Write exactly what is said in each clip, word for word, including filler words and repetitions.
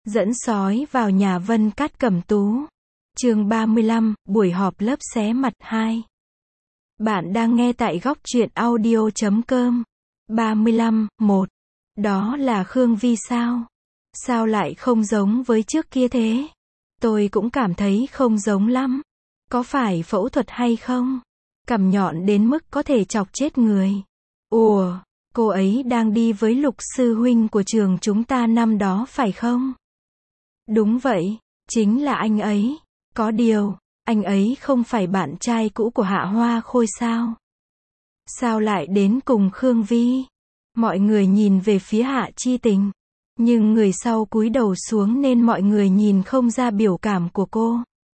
Dẫn sói vào nhà Vân Cát Cẩm Tú. Chương ba mươi lăm, buổi họp lớp xé mặt hai. Bạn đang nghe tại góc truyện audio chấm com. ba mươi lăm, một. Đó là Khương Vi sao? Sao lại không giống với trước kia thế? Tôi cũng cảm thấy không giống lắm. Có phải phẫu thuật hay không? Cằm nhọn đến mức có thể chọc chết người. Ủa, cô ấy đang đi với Lục sư huynh của trường chúng ta năm đó phải không? Đúng vậy, chính là anh ấy. Có điều, anh ấy không phải bạn trai cũ của Hạ Hoa Khôi sao? Sao lại đến cùng Khương Vi? Mọi người nhìn về phía Hạ Chi Tình. Nhưng người sau cúi đầu xuống nên mọi người nhìn không ra biểu cảm của cô.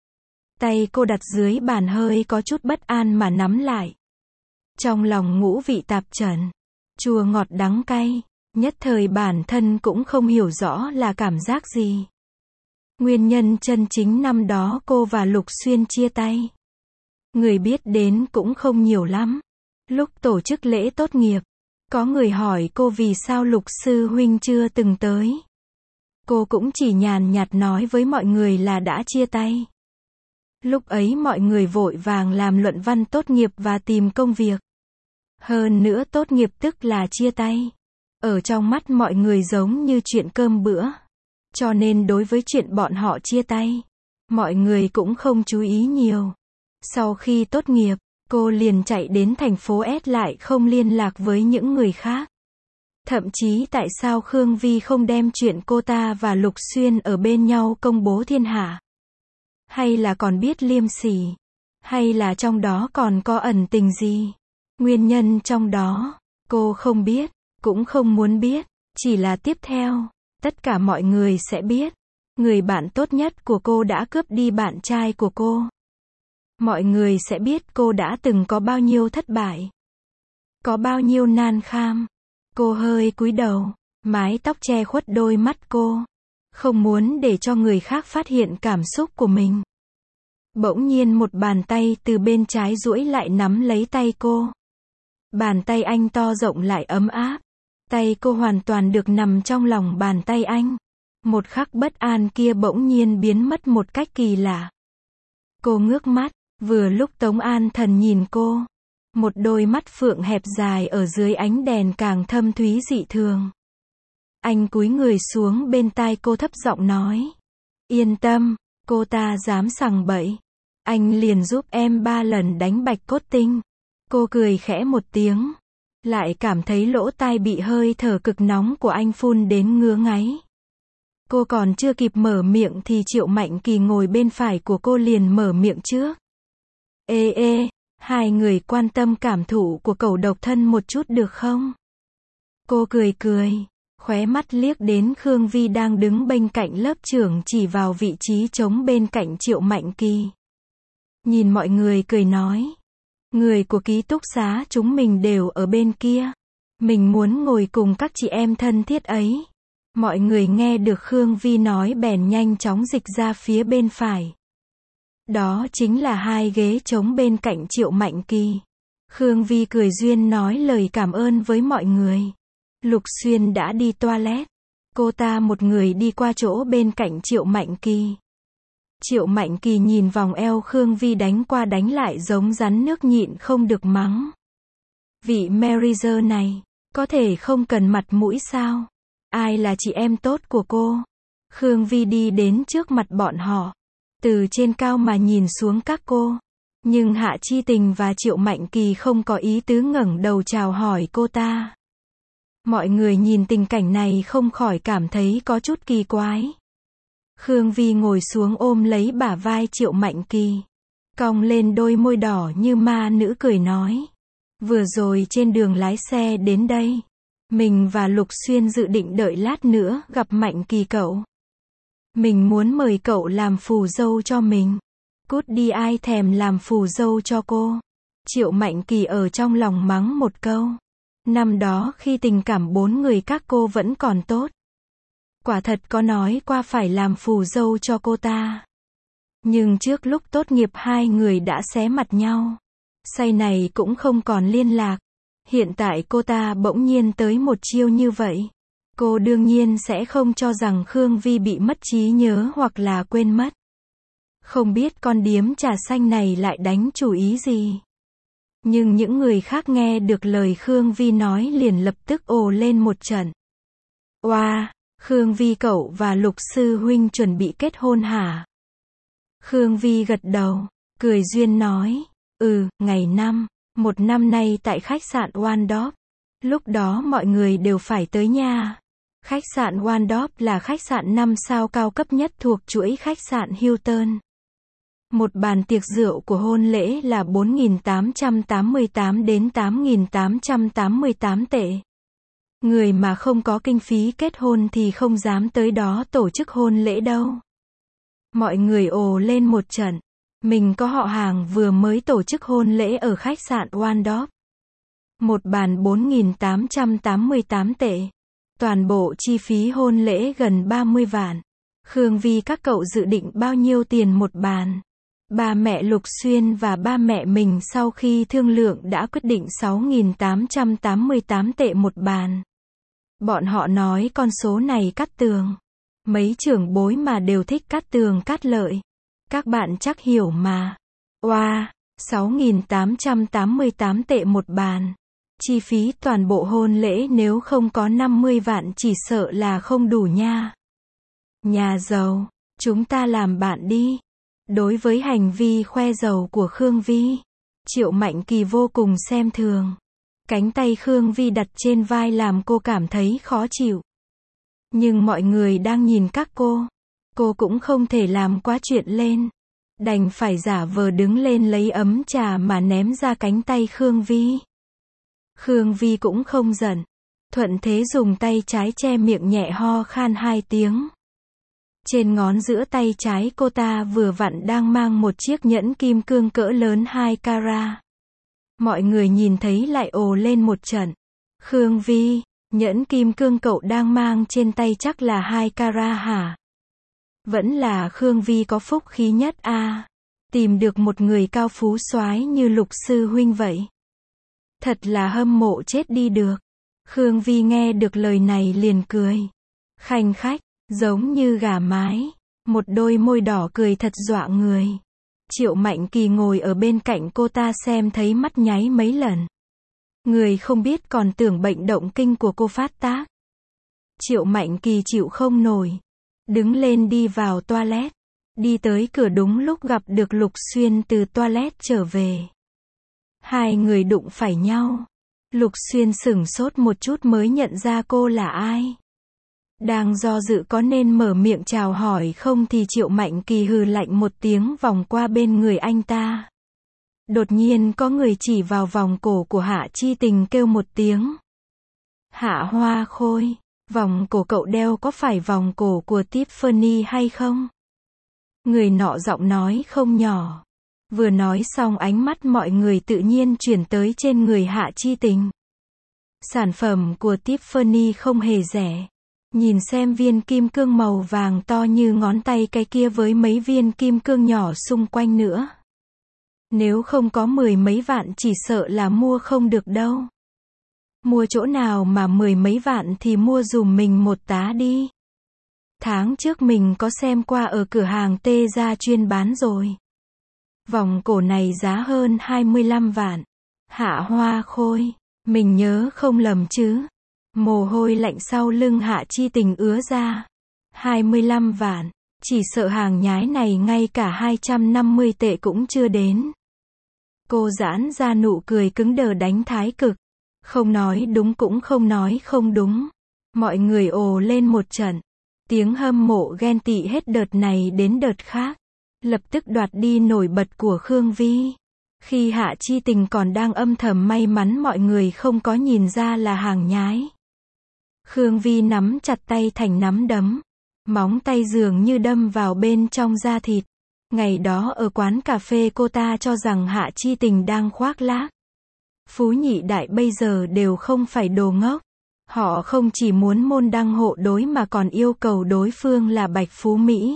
Tay cô đặt dưới bàn hơi có chút bất an mà nắm lại. Trong lòng ngũ vị tạp trần. Chua ngọt đắng cay. Nhất thời bản thân cũng không hiểu rõ là cảm giác gì. Nguyên nhân chân chính năm đó cô và Lục Xuyên chia tay. Người biết đến cũng không nhiều lắm. Lúc tổ chức lễ tốt nghiệp, có người hỏi cô vì sao Lục sư huynh chưa từng tới. Cô cũng chỉ nhàn nhạt nói với mọi người là đã chia tay. Lúc ấy mọi người vội vàng làm luận văn tốt nghiệp và tìm công việc. Hơn nữa tốt nghiệp tức là chia tay. Ở trong mắt mọi người giống như chuyện cơm bữa. Cho nên đối với chuyện bọn họ chia tay, mọi người cũng không chú ý nhiều. Sau khi tốt nghiệp, cô liền chạy đến thành phố S lại không liên lạc với những người khác. Thậm chí tại sao Khương Vi không đem chuyện cô ta và Lục Xuyên ở bên nhau công bố thiên hạ? Hay là còn biết liêm sỉ? Hay là trong đó còn có ẩn tình gì? Nguyên nhân trong đó, cô không biết, cũng không muốn biết, chỉ là tiếp theo. Tất cả mọi người sẽ biết, người bạn tốt nhất của cô đã cướp đi bạn trai của cô. Mọi người sẽ biết cô đã từng có bao nhiêu thất bại, có bao nhiêu nan kham. Cô hơi cúi đầu, mái tóc che khuất đôi mắt cô, không muốn để cho người khác phát hiện cảm xúc của mình. Bỗng nhiên một bàn tay từ bên trái duỗi lại nắm lấy tay cô. Bàn tay anh to rộng lại ấm áp. Tay cô hoàn toàn được nằm trong lòng bàn tay anh. Một khắc bất an kia bỗng nhiên biến mất một cách kỳ lạ. Cô ngước mắt, vừa lúc Tống An Thần nhìn cô. Một đôi mắt phượng hẹp dài ở dưới ánh đèn càng thâm thúy dị thường. Anh cúi người xuống bên tai cô thấp giọng nói. Yên tâm, cô ta dám sằng bậy. Anh liền giúp em ba lần đánh bạch cốt tinh. Cô cười khẽ một tiếng. Lại cảm thấy lỗ tai bị hơi thở cực nóng của anh phun đến ngứa ngáy. Cô còn chưa kịp mở miệng thì Triệu Mạnh Kỳ ngồi bên phải của cô liền mở miệng trước. Ê ê, hai người quan tâm cảm thụ của cẩu độc thân một chút được không? Cô cười cười, khóe mắt liếc đến Khương Vi đang đứng bên cạnh lớp trưởng chỉ vào vị trí trống bên cạnh Triệu Mạnh Kỳ. Nhìn mọi người cười nói. Người của ký túc xá chúng mình đều ở bên kia. Mình muốn ngồi cùng các chị em thân thiết ấy. Mọi người nghe được Khương Vi nói bèn nhanh chóng dịch ra phía bên phải. Đó chính là hai ghế trống bên cạnh Triệu Mạnh Kỳ. Khương Vi cười duyên nói lời cảm ơn với mọi người. Lục Xuyên đã đi toilet. Cô ta một người đi qua chỗ bên cạnh Triệu Mạnh Kỳ. Triệu Mạnh Kỳ nhìn vòng eo Khương Vi đánh qua đánh lại giống rắn nước nhịn không được mắng. Vị Merizer này, có thể không cần mặt mũi sao? Ai là chị em tốt của cô? Khương Vi đi đến trước mặt bọn họ. Từ trên cao mà nhìn xuống các cô. Nhưng Hạ Chi Tình và Triệu Mạnh Kỳ không có ý tứ ngẩng đầu chào hỏi cô ta. Mọi người nhìn tình cảnh này không khỏi cảm thấy có chút kỳ quái. Khương Vi ngồi xuống ôm lấy bả vai Triệu Mạnh Kỳ. Cong lên đôi môi đỏ như ma nữ cười nói. Vừa rồi trên đường lái xe đến đây. Mình và Lục Xuyên dự định đợi lát nữa gặp Mạnh Kỳ cậu. Mình muốn mời cậu làm phù dâu cho mình. Cút đi, ai thèm làm phù dâu cho cô. Triệu Mạnh Kỳ ở trong lòng mắng một câu. Năm đó khi tình cảm bốn người các cô vẫn còn tốt. Quả thật có nói qua phải làm phù dâu cho cô ta. Nhưng trước lúc tốt nghiệp hai người đã xé mặt nhau. Sau này cũng không còn liên lạc. Hiện tại cô ta bỗng nhiên tới một chiêu như vậy. Cô đương nhiên sẽ không cho rằng Khương Vi bị mất trí nhớ hoặc là quên mất. Không biết con điếm trà xanh này lại đánh chủ ý gì. Nhưng những người khác nghe được lời Khương Vi nói liền lập tức ồ lên một trận. Oa, wow, Khương Vi cậu và Lục sư huynh chuẩn bị kết hôn hả? Khương Vi gật đầu, cười duyên nói, ừ, ngày năm, một năm nay tại khách sạn Waldorf. Lúc đó mọi người đều phải tới nha. Khách sạn Waldorf là khách sạn năm sao cao cấp nhất thuộc chuỗi khách sạn Hilton. Một bàn tiệc rượu của hôn lễ là bốn nghìn tám trăm tám mươi tám đến tám nghìn tám trăm tám mươi tám tệ. Người mà không có kinh phí kết hôn thì không dám tới đó tổ chức hôn lễ đâu. Mọi người ồ lên một trận. Mình có họ hàng vừa mới tổ chức hôn lễ ở khách sạn Waldorf. Một bàn bốn nghìn tám trăm tám mươi tám tệ. Toàn bộ chi phí hôn lễ gần ba mươi vạn. Khương Vi các cậu dự định bao nhiêu tiền một bàn? Ba mẹ Lục Xuyên và ba mẹ mình sau khi thương lượng đã quyết định sáu nghìn tám trăm tám mươi tám tệ một bàn. Bọn họ nói con số này cắt tường. Mấy trưởng bối mà đều thích cắt tường cắt lợi. Các bạn chắc hiểu mà. Oa, wow, sáu nghìn tám trăm tám mươi tám tệ một bàn. Chi phí toàn bộ hôn lễ nếu không có năm mươi vạn chỉ sợ là không đủ nha. Nhà giàu, chúng ta làm bạn đi. Đối với hành vi khoe giàu của Khương Vi, Triệu Mạnh Kỳ vô cùng xem thường. Cánh tay Khương Vi đặt trên vai làm cô cảm thấy khó chịu. Nhưng mọi người đang nhìn các cô. Cô cũng không thể làm quá chuyện lên. Đành phải giả vờ đứng lên lấy ấm trà mà ném ra cánh tay Khương Vi. Khương Vi cũng không giận. Thuận thế dùng tay trái che miệng nhẹ ho khan hai tiếng. Trên ngón giữa tay trái cô ta vừa vặn đang mang một chiếc nhẫn kim cương cỡ lớn hai carat. Mọi người nhìn thấy lại ồ lên một trận. Khương Vi, nhẫn kim cương cậu đang mang trên tay chắc là hai carat hả? Vẫn là Khương Vi có phúc khí nhất a, à, tìm được một người cao phú soái như Lục sư huynh vậy. Thật là hâm mộ chết đi được. Khương Vi nghe được lời này liền cười. Khanh khách, giống như gà mái. Một đôi môi đỏ cười thật dọa người. Triệu Mạnh Kỳ ngồi ở bên cạnh cô ta xem thấy mắt nháy mấy lần. Người không biết còn tưởng bệnh động kinh của cô phát tác. Triệu Mạnh Kỳ chịu không nổi. Đứng lên đi vào toilet. Đi tới cửa đúng lúc gặp được Lục Xuyên từ toilet trở về. Hai người đụng phải nhau. Lục Xuyên sửng sốt một chút mới nhận ra cô là ai. Đang do dự có nên mở miệng chào hỏi không thì Triệu Mạnh Kỳ hừ lạnh một tiếng vòng qua bên người anh ta. Đột nhiên có người chỉ vào vòng cổ của Hạ Chi Tình kêu một tiếng. Hạ Hoa Khôi, vòng cổ cậu đeo có phải vòng cổ của Tiffany hay không? Người nọ giọng nói không nhỏ. Vừa nói xong ánh mắt mọi người tự nhiên chuyển tới trên người Hạ Chi Tình. Sản phẩm của Tiffany không hề rẻ. Nhìn xem viên kim cương màu vàng to như ngón tay cái kia với mấy viên kim cương nhỏ xung quanh nữa. Nếu không có mười mấy vạn chỉ sợ là mua không được đâu. Mua chỗ nào mà mười mấy vạn thì mua dùm mình một tá đi. Tháng trước mình có xem qua ở cửa hàng Tê Gia chuyên bán rồi. Vòng cổ này giá hơn hai mươi lăm vạn. Hạ Hoa Khôi, mình nhớ không lầm chứ. Mồ hôi lạnh sau lưng Hạ Chi Tình ứa ra. hai mươi lăm vạn, chỉ sợ hàng nhái này ngay cả hai trăm năm mươi tệ cũng chưa đến. Cô giãn ra nụ cười cứng đờ đánh thái cực. Không nói đúng cũng không nói không đúng. Mọi người ồ lên một trận. Tiếng hâm mộ ghen tị hết đợt này đến đợt khác. Lập tức đoạt đi nổi bật của Khương Vi. Khi Hạ Chi Tình còn đang âm thầm may mắn mọi người không có nhìn ra là hàng nhái. Khương Vi nắm chặt tay thành nắm đấm. Móng tay dường như đâm vào bên trong da thịt. Ngày đó ở quán cà phê cô ta cho rằng Hạ Chi Tình đang khoác lác. Phú nhị đại bây giờ đều không phải đồ ngốc. Họ không chỉ muốn môn đăng hộ đối mà còn yêu cầu đối phương là Bạch Phú Mỹ.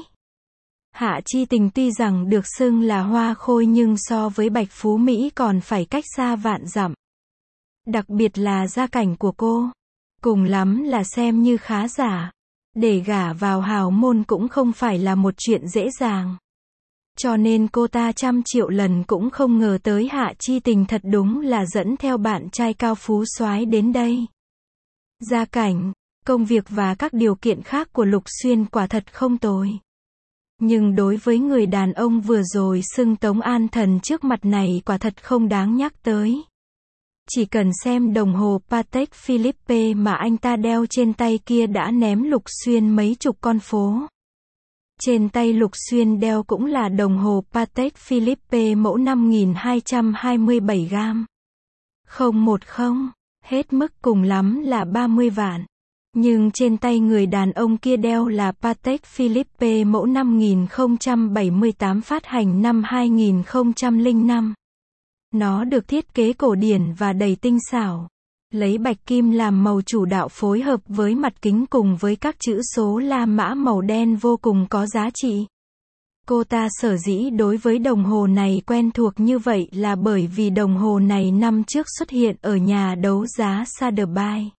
Hạ Chi Tình tuy rằng được xưng là Hoa Khôi nhưng so với Bạch Phú Mỹ còn phải cách xa vạn dặm. Đặc biệt là gia cảnh của cô. cùng lắm là xem như khá giả. Để gả vào hào môn cũng không phải là một chuyện dễ dàng. Cho nên cô ta trăm triệu lần cũng không ngờ tới Hạ Chi Tình thật đúng là dẫn theo bạn trai cao phú soái đến đây. Gia cảnh, công việc và các điều kiện khác của Lục Xuyên quả thật không tồi. Nhưng đối với người đàn ông vừa rồi xưng Tống An Thần trước mặt này quả thật không đáng nhắc tới. Chỉ cần xem đồng hồ Patek Philippe mà anh ta đeo trên tay kia đã ném Lục Xuyên mấy chục con phố. Trên tay Lục Xuyên đeo cũng là đồng hồ Patek Philippe mẫu năm nghìn hai trăm hai mươi bảy gam. Không một không, hết mức cùng lắm là ba mươi vạn. Nhưng trên tay người đàn ông kia đeo là Patek Philippe mẫu năm nghìn không trăm bảy mươi tám phát hành năm hai nghìn không trăm lẻ năm. Nó được thiết kế cổ điển và đầy tinh xảo. Lấy bạch kim làm màu chủ đạo phối hợp với mặt kính cùng với các chữ số La Mã màu đen vô cùng có giá trị. Cô ta sở dĩ đối với đồng hồ này quen thuộc như vậy là bởi vì đồng hồ này năm trước xuất hiện ở nhà đấu giá Sotheby's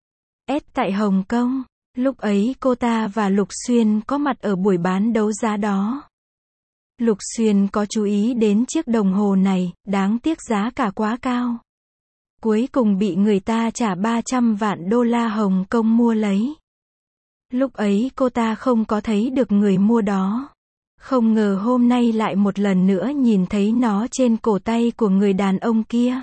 S tại Hồng Kông. Lúc ấy cô ta và Lục Xuyên có mặt ở buổi bán đấu giá đó. Lục Xuyên có chú ý đến chiếc đồng hồ này, đáng tiếc giá cả quá cao. Cuối cùng bị người ta trả ba trăm vạn đô la Hồng Kông mua lấy. Lúc ấy cô ta không có thấy được người mua đó. Không ngờ hôm nay lại một lần nữa nhìn thấy nó trên cổ tay của người đàn ông kia.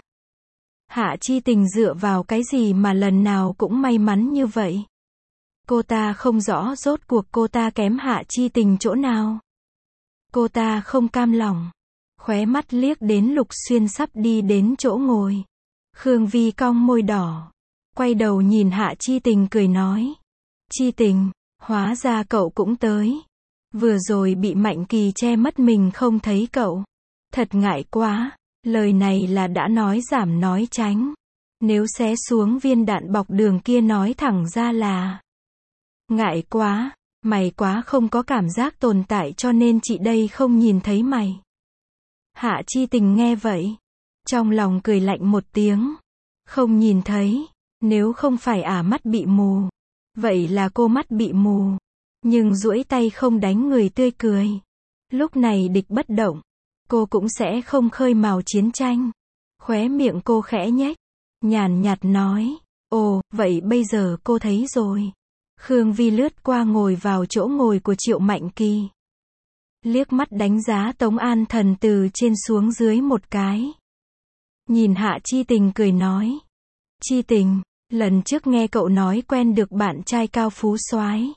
Hạ Chi Tình dựa vào cái gì mà lần nào cũng may mắn như vậy? Cô ta không rõ rốt cuộc cô ta kém Hạ Chi Tình chỗ nào. Cô ta không cam lòng. Khóe mắt liếc đến Lục Xuyên sắp đi đến chỗ ngồi. Khương Vi cong môi đỏ. Quay đầu nhìn Hạ Chi Tình cười nói. Chi Tình, hóa ra cậu cũng tới. Vừa rồi bị Mạnh Kỳ che mất mình không thấy cậu. Thật ngại quá. Lời này là đã nói giảm nói tránh. Nếu xé xuống viên đạn bọc đường kia nói thẳng ra là. Ngại quá. Mày quá không có cảm giác tồn tại cho nên chị đây không nhìn thấy mày. Hạ Chi Tình nghe vậy. Trong lòng cười lạnh một tiếng. Không nhìn thấy. Nếu không phải ả mắt bị mù. Vậy là cô mắt bị mù. Nhưng duỗi tay không đánh người tươi cười. Lúc này địch bất động. Cô cũng sẽ không khơi mào chiến tranh. Khóe miệng cô khẽ nhếch. Nhàn nhạt nói. Ồ, vậy bây giờ cô thấy rồi. Khương Vi lướt qua ngồi vào chỗ ngồi của Triệu Mạnh Kỳ. Liếc mắt đánh giá Tống An Thần từ trên xuống dưới một cái. Nhìn Hạ Chi Tình cười nói. Chi Tình, lần trước nghe cậu nói quen được bạn trai cao phú soái.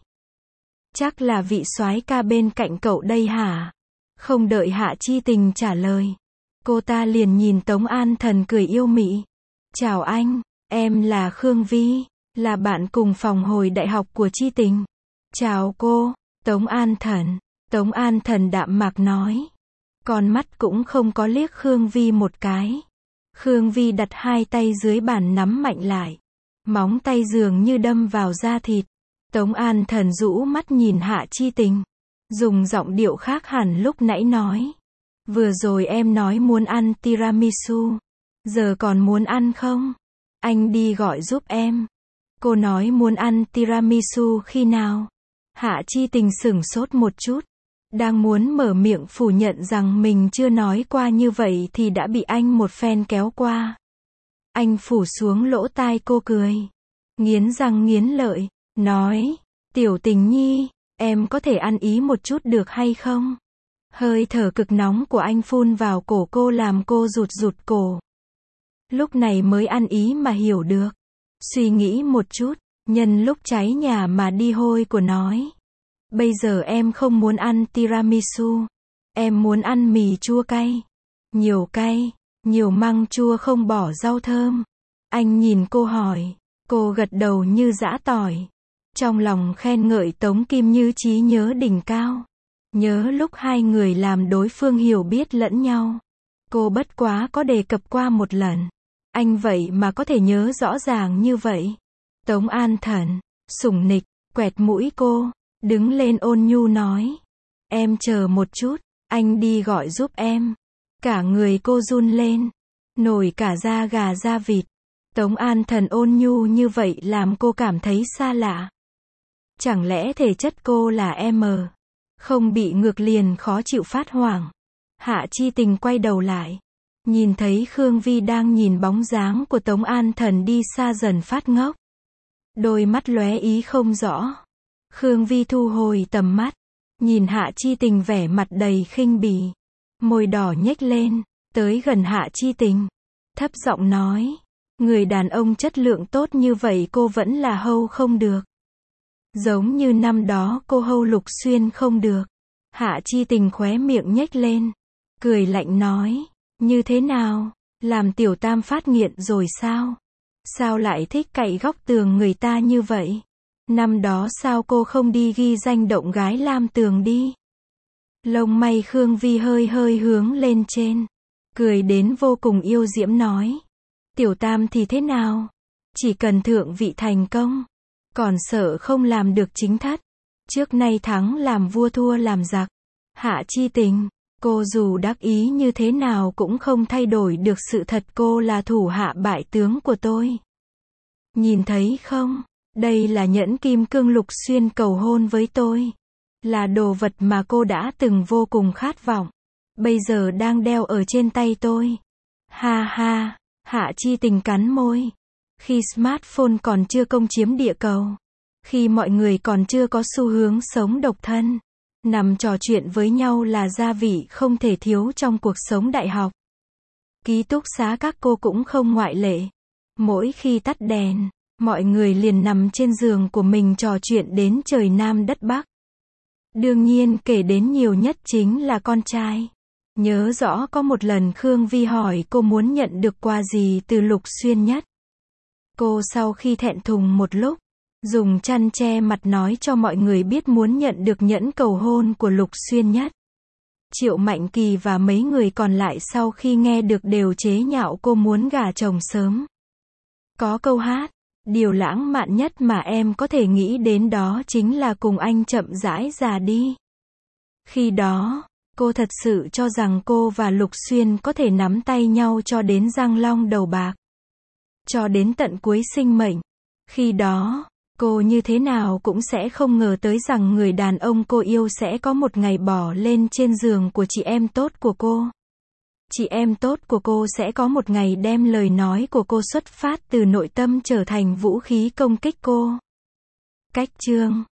Chắc là vị soái ca bên cạnh cậu đây hả? Không đợi Hạ Chi Tình trả lời. Cô ta liền nhìn Tống An Thần cười yêu mị. Chào anh, em là Khương Vi, là bạn cùng phòng hồi đại học của Chi Tình. Chào cô, Tống An Thần. Tống An Thần đạm mạc nói. Con mắt cũng không có liếc Khương Vi một cái. Khương Vi đặt hai tay dưới bàn nắm mạnh lại. Móng tay dường như đâm vào da thịt. Tống An Thần rũ mắt nhìn Hạ Chi Tình. Dùng giọng điệu khác hẳn lúc nãy nói. Vừa rồi em nói muốn ăn tiramisu. Giờ còn muốn ăn không? Anh đi gọi giúp em. Cô nói muốn ăn tiramisu khi nào? Hạ Chi Tình sửng sốt một chút. Đang muốn mở miệng phủ nhận rằng mình chưa nói qua như vậy thì đã bị anh một phen kéo qua. Anh phủ xuống lỗ tai cô cười. Nghiến răng nghiến lợi. Nói. Tiểu Tình Nhi. Em có thể ăn ý một chút được hay không? Hơi thở cực nóng của anh phun vào cổ cô làm cô rụt rụt cổ. Lúc này mới ăn ý mà hiểu được. Suy nghĩ một chút, nhân lúc cháy nhà mà đi hôi của nói. Bây giờ em không muốn ăn tiramisu. Em muốn ăn mì chua cay. Nhiều cay, nhiều măng chua không bỏ rau thơm. Anh nhìn cô hỏi. Cô gật đầu như giã tỏi. Trong lòng khen ngợi Tống Kim Như trí nhớ đỉnh cao. Nhớ lúc hai người làm đối phương hiểu biết lẫn nhau. Cô bất quá có đề cập qua một lần. Anh vậy mà có thể nhớ rõ ràng như vậy. Tống An Thần, sủng nịch, quẹt mũi cô, đứng lên ôn nhu nói. Em chờ một chút, anh đi gọi giúp em. Cả người cô run lên, nổi cả da gà da vịt. Tống An Thần ôn nhu như vậy làm cô cảm thấy xa lạ. Chẳng lẽ thể chất cô là em, không bị ngược liền khó chịu phát hoảng. Hạ Chi Tình quay đầu lại, nhìn thấy Khương Vi đang nhìn bóng dáng của Tống An Thần đi xa dần phát ngốc. Đôi mắt lóe ý không rõ. Khương Vi thu hồi tầm mắt, nhìn Hạ Chi Tình vẻ mặt đầy khinh bỉ, môi đỏ nhếch lên, tới gần Hạ Chi Tình, thấp giọng nói, người đàn ông chất lượng tốt như vậy cô vẫn là hâu không được. Giống như năm đó cô hâu Lục Xuyên không được. Hạ Chi Tình khóe miệng nhếch lên, cười lạnh nói, như thế nào, làm tiểu tam phát nghiện rồi sao? Sao lại thích cậy góc tường người ta như vậy? Năm đó sao cô không đi ghi danh động gái lam tường đi? Lông mày Khương Vi hơi hơi hướng lên trên, cười đến vô cùng yêu diễm nói, tiểu tam thì thế nào? Chỉ cần thượng vị thành công, còn sợ không làm được chính thất. Trước nay thắng làm vua thua làm giặc. Hạ Chi Tình, cô dù đắc ý như thế nào cũng không thay đổi được sự thật cô là thủ hạ bại tướng của tôi. Nhìn thấy không, đây là nhẫn kim cương Lục Xuyên cầu hôn với tôi. Là đồ vật mà cô đã từng vô cùng khát vọng. Bây giờ đang đeo ở trên tay tôi. Ha ha, Hạ Chi Tình cắn môi. Khi smartphone còn chưa công chiếm địa cầu, khi mọi người còn chưa có xu hướng sống độc thân, nằm trò chuyện với nhau là gia vị không thể thiếu trong cuộc sống đại học. Ký túc xá các cô cũng không ngoại lệ. Mỗi khi tắt đèn, mọi người liền nằm trên giường của mình trò chuyện đến trời Nam đất Bắc. Đương nhiên kể đến nhiều nhất chính là con trai. Nhớ rõ có một lần Khương Vi hỏi cô muốn nhận được quà gì từ Lục Xuyên nhất. Cô sau khi thẹn thùng một lúc, dùng chăn che mặt nói cho mọi người biết muốn nhận được nhẫn cầu hôn của Lục Xuyên nhất. Triệu Mạnh Kỳ và mấy người còn lại sau khi nghe được đều chế nhạo cô muốn gả chồng sớm. Có câu hát, điều lãng mạn nhất mà em có thể nghĩ đến đó chính là cùng anh chậm rãi già đi. Khi đó, cô thật sự cho rằng cô và Lục Xuyên có thể nắm tay nhau cho đến răng long đầu bạc. Cho đến tận cuối sinh mệnh. Khi đó, cô như thế nào cũng sẽ không ngờ tới rằng người đàn ông cô yêu sẽ có một ngày bỏ lên trên giường của chị em tốt của cô. Chị em tốt của cô sẽ có một ngày đem lời nói của cô xuất phát từ nội tâm trở thành vũ khí công kích cô. Cách chương